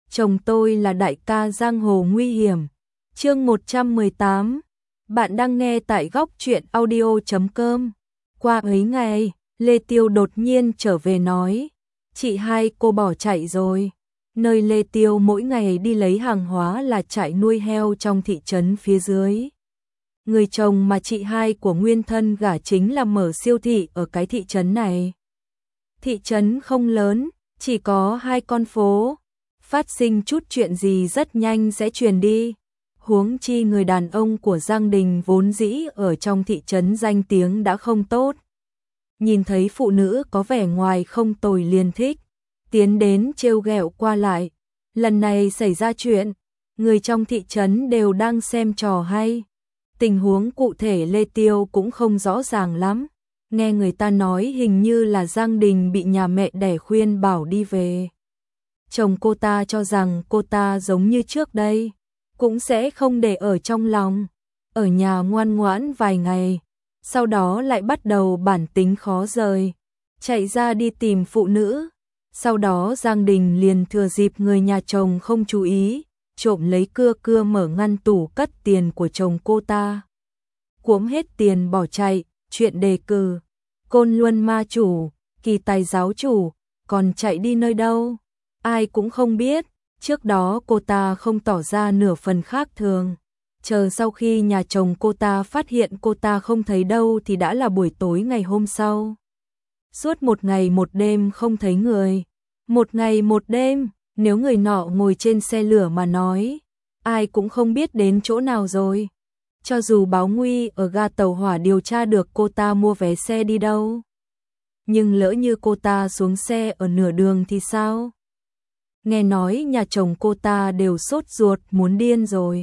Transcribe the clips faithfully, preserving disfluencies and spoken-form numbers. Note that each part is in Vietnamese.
chồng tôi là đại ca giang hồ nguy hiểm. Chương một trăm mười tám. Bạn đang nghe tại góc truyện audio chấm com. Qua ấy ngày, Lê Tiêu đột nhiên trở về nói, chị hai cô bỏ chạy rồi. Nơi Lê Tiêu mỗi ngày đi lấy hàng hóa là trại nuôi heo trong thị trấn phía dưới. Người chồng mà chị hai của Nguyên Thân gả chính là mở siêu thị ở cái thị trấn này. Thị trấn không lớn, chỉ có hai con phố. Phát sinh chút chuyện gì rất nhanh sẽ truyền đi. Huống chi người đàn ông của Giang Đình vốn dĩ ở trong thị trấn danh tiếng đã không tốt. Nhìn thấy phụ nữ có vẻ ngoài không tồi liền thích, tiến đến trêu ghẹo qua lại. Lần này xảy ra chuyện, người trong thị trấn đều đang xem trò hay. Tình huống cụ thể Lê Tiêu cũng không rõ ràng lắm. Nghe người ta nói hình như là Giang Đình bị nhà mẹ đẻ khuyên bảo đi về. Chồng cô ta cho rằng cô ta giống như trước đây, cũng sẽ không để ở trong lòng, ở nhà ngoan ngoãn vài ngày, sau đó lại bắt đầu bản tính khó rời, chạy ra đi tìm phụ nữ. Sau đó Giang Đình liền thừa dịp người nhà chồng không chú ý, trộm lấy cưa cưa mở ngăn tủ cất tiền của chồng cô ta. Cuỗm hết tiền bỏ chạy, chuyện đề cử, Côn Luân ma chủ, Kỳ Tài giáo chủ, còn chạy đi nơi đâu? Ai cũng không biết, trước đó cô ta không tỏ ra nửa phần khác thường. Chờ sau khi nhà chồng cô ta phát hiện cô ta không thấy đâu thì đã là buổi tối ngày hôm sau. Suốt một ngày một đêm không thấy người. Một ngày một đêm, nếu người nọ ngồi trên xe lửa mà nói, ai cũng không biết đến chỗ nào rồi. Cho dù báo nguy ở ga tàu hỏa điều tra được cô ta mua vé xe đi đâu. Nhưng lỡ như cô ta xuống xe ở nửa đường thì sao? Nghe nói nhà chồng cô ta đều sốt ruột muốn điên rồi.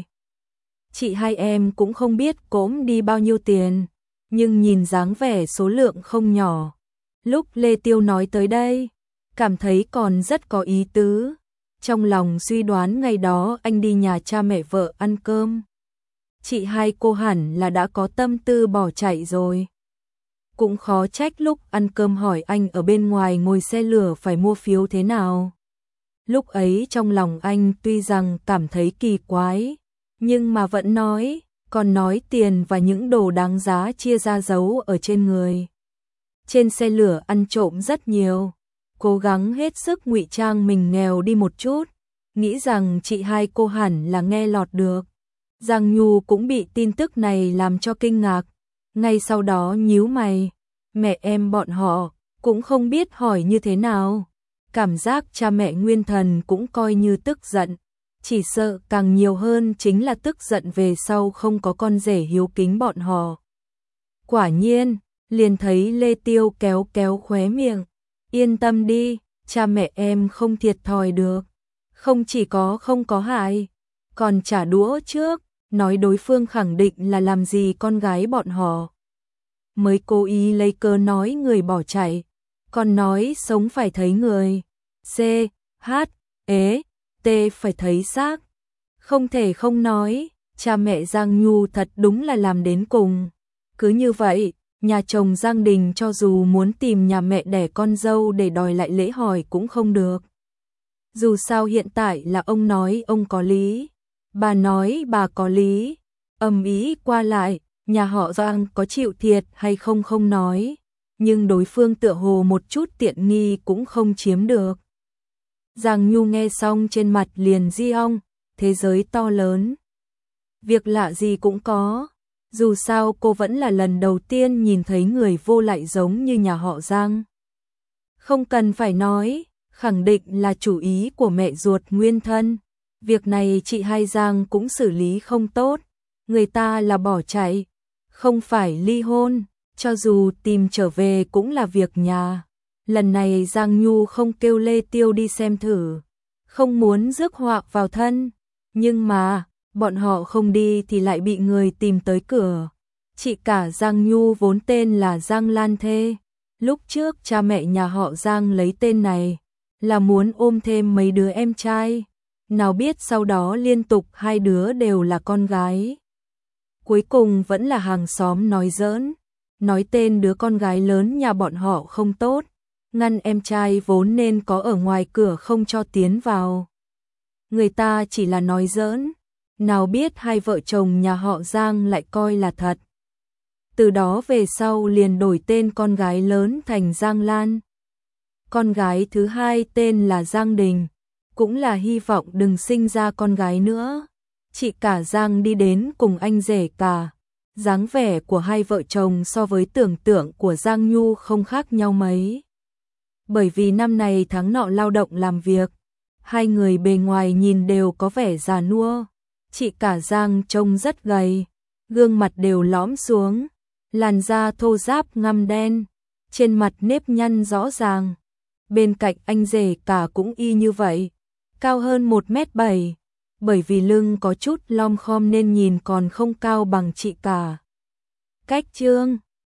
Chị hai em cũng không biết cỗm đi bao nhiêu tiền, nhưng nhìn dáng vẻ số lượng không nhỏ. Lúc Lê Tiêu nói tới đây, cảm thấy còn rất có ý tứ. Trong lòng suy đoán ngày đó anh đi nhà cha mẹ vợ ăn cơm. Chị hai cô hẳn là đã có tâm tư bỏ chạy rồi. Cũng khó trách lúc ăn cơm hỏi anh ở bên ngoài ngồi xe lửa phải mua phiếu thế nào. Lúc ấy trong lòng anh tuy rằng cảm thấy kỳ quái, nhưng mà vẫn nói, còn nói tiền và những đồ đáng giá chia ra giấu ở trên người. Trên xe lửa ăn trộm rất nhiều, cố gắng hết sức ngụy trang mình nghèo đi một chút, nghĩ rằng chị hai cô hẳn là nghe lọt được. Giang Nhu cũng bị tin tức này làm cho kinh ngạc, ngay sau đó nhíu mày, mẹ em bọn họ cũng không biết hỏi như thế nào. Cảm giác cha mẹ Nguyên Thần cũng coi như tức giận, chỉ sợ càng nhiều hơn chính là tức giận về sau không có con rể hiếu kính bọn họ. Quả nhiên, liền thấy Lê Tiêu kéo kéo khóe miệng, yên tâm đi, cha mẹ em không thiệt thòi được, không chỉ có không có hại, còn trả đũa trước, nói đối phương khẳng định là làm gì con gái bọn họ. Mới cố ý lấy cớ nói người bỏ chạy, còn nói sống phải thấy người. C, H, E, T phải thấy xác. Không thể không nói, cha mẹ Giang Nhu thật đúng là làm đến cùng. Cứ như vậy, nhà chồng Giang Đình cho dù muốn tìm nhà mẹ đẻ con dâu để đòi lại lễ hỏi cũng không được. Dù sao hiện tại là ông nói ông có lý, bà nói bà có lý, ầm ĩ qua lại, nhà họ Giang có chịu thiệt hay không không nói, nhưng đối phương tựa hồ một chút tiện nghi cũng không chiếm được. Giang Nhu nghe xong trên mặt liền di ong, thế giới to lớn. Việc lạ gì cũng có, dù sao cô vẫn là lần đầu tiên nhìn thấy người vô lại giống như nhà họ Giang. Không cần phải nói, khẳng định là chủ ý của mẹ ruột Nguyên Thân. Việc này chị hai Giang cũng xử lý không tốt, người ta là bỏ chạy, không phải ly hôn, cho dù tìm trở về cũng là việc nhà. Lần này Giang Nhu không kêu Lê Tiêu đi xem thử, không muốn rước họa vào thân, nhưng mà, bọn họ không đi thì lại bị người tìm tới cửa. Chị cả Giang Nhu vốn tên là Giang Lan Thê, lúc trước cha mẹ nhà họ Giang lấy tên này, là muốn ôm thêm mấy đứa em trai, nào biết sau đó liên tục hai đứa đều là con gái. Cuối cùng vẫn là hàng xóm nói giỡn, nói tên đứa con gái lớn nhà bọn họ không tốt, ngăn em trai vốn nên có ở ngoài cửa không cho tiến vào. người ta chỉ là nói giỡn, nào biết hai vợ chồng nhà họ Giang lại coi là thật. Từ đó về sau liền đổi tên con gái lớn thành Giang Lan. Con gái thứ hai tên là Giang Đình, cũng là hy vọng đừng sinh ra con gái nữa. Chị cả Giang đi đến cùng anh rể cả. Dáng vẻ của hai vợ chồng so với tưởng tượng của Giang Nhu không khác nhau mấy. Bởi vì năm này tháng nọ lao động làm việc, hai người bề ngoài nhìn đều có vẻ già nua. Chị cả Giang trông rất gầy, gương mặt đều lõm xuống, làn da thô ráp ngăm đen, trên mặt nếp nhăn rõ ràng. Bên cạnh anh rể cả cũng y như vậy, cao hơn một mét bảy, bởi vì lưng có chút lom khom nên nhìn còn không cao bằng chị cả. Cách trương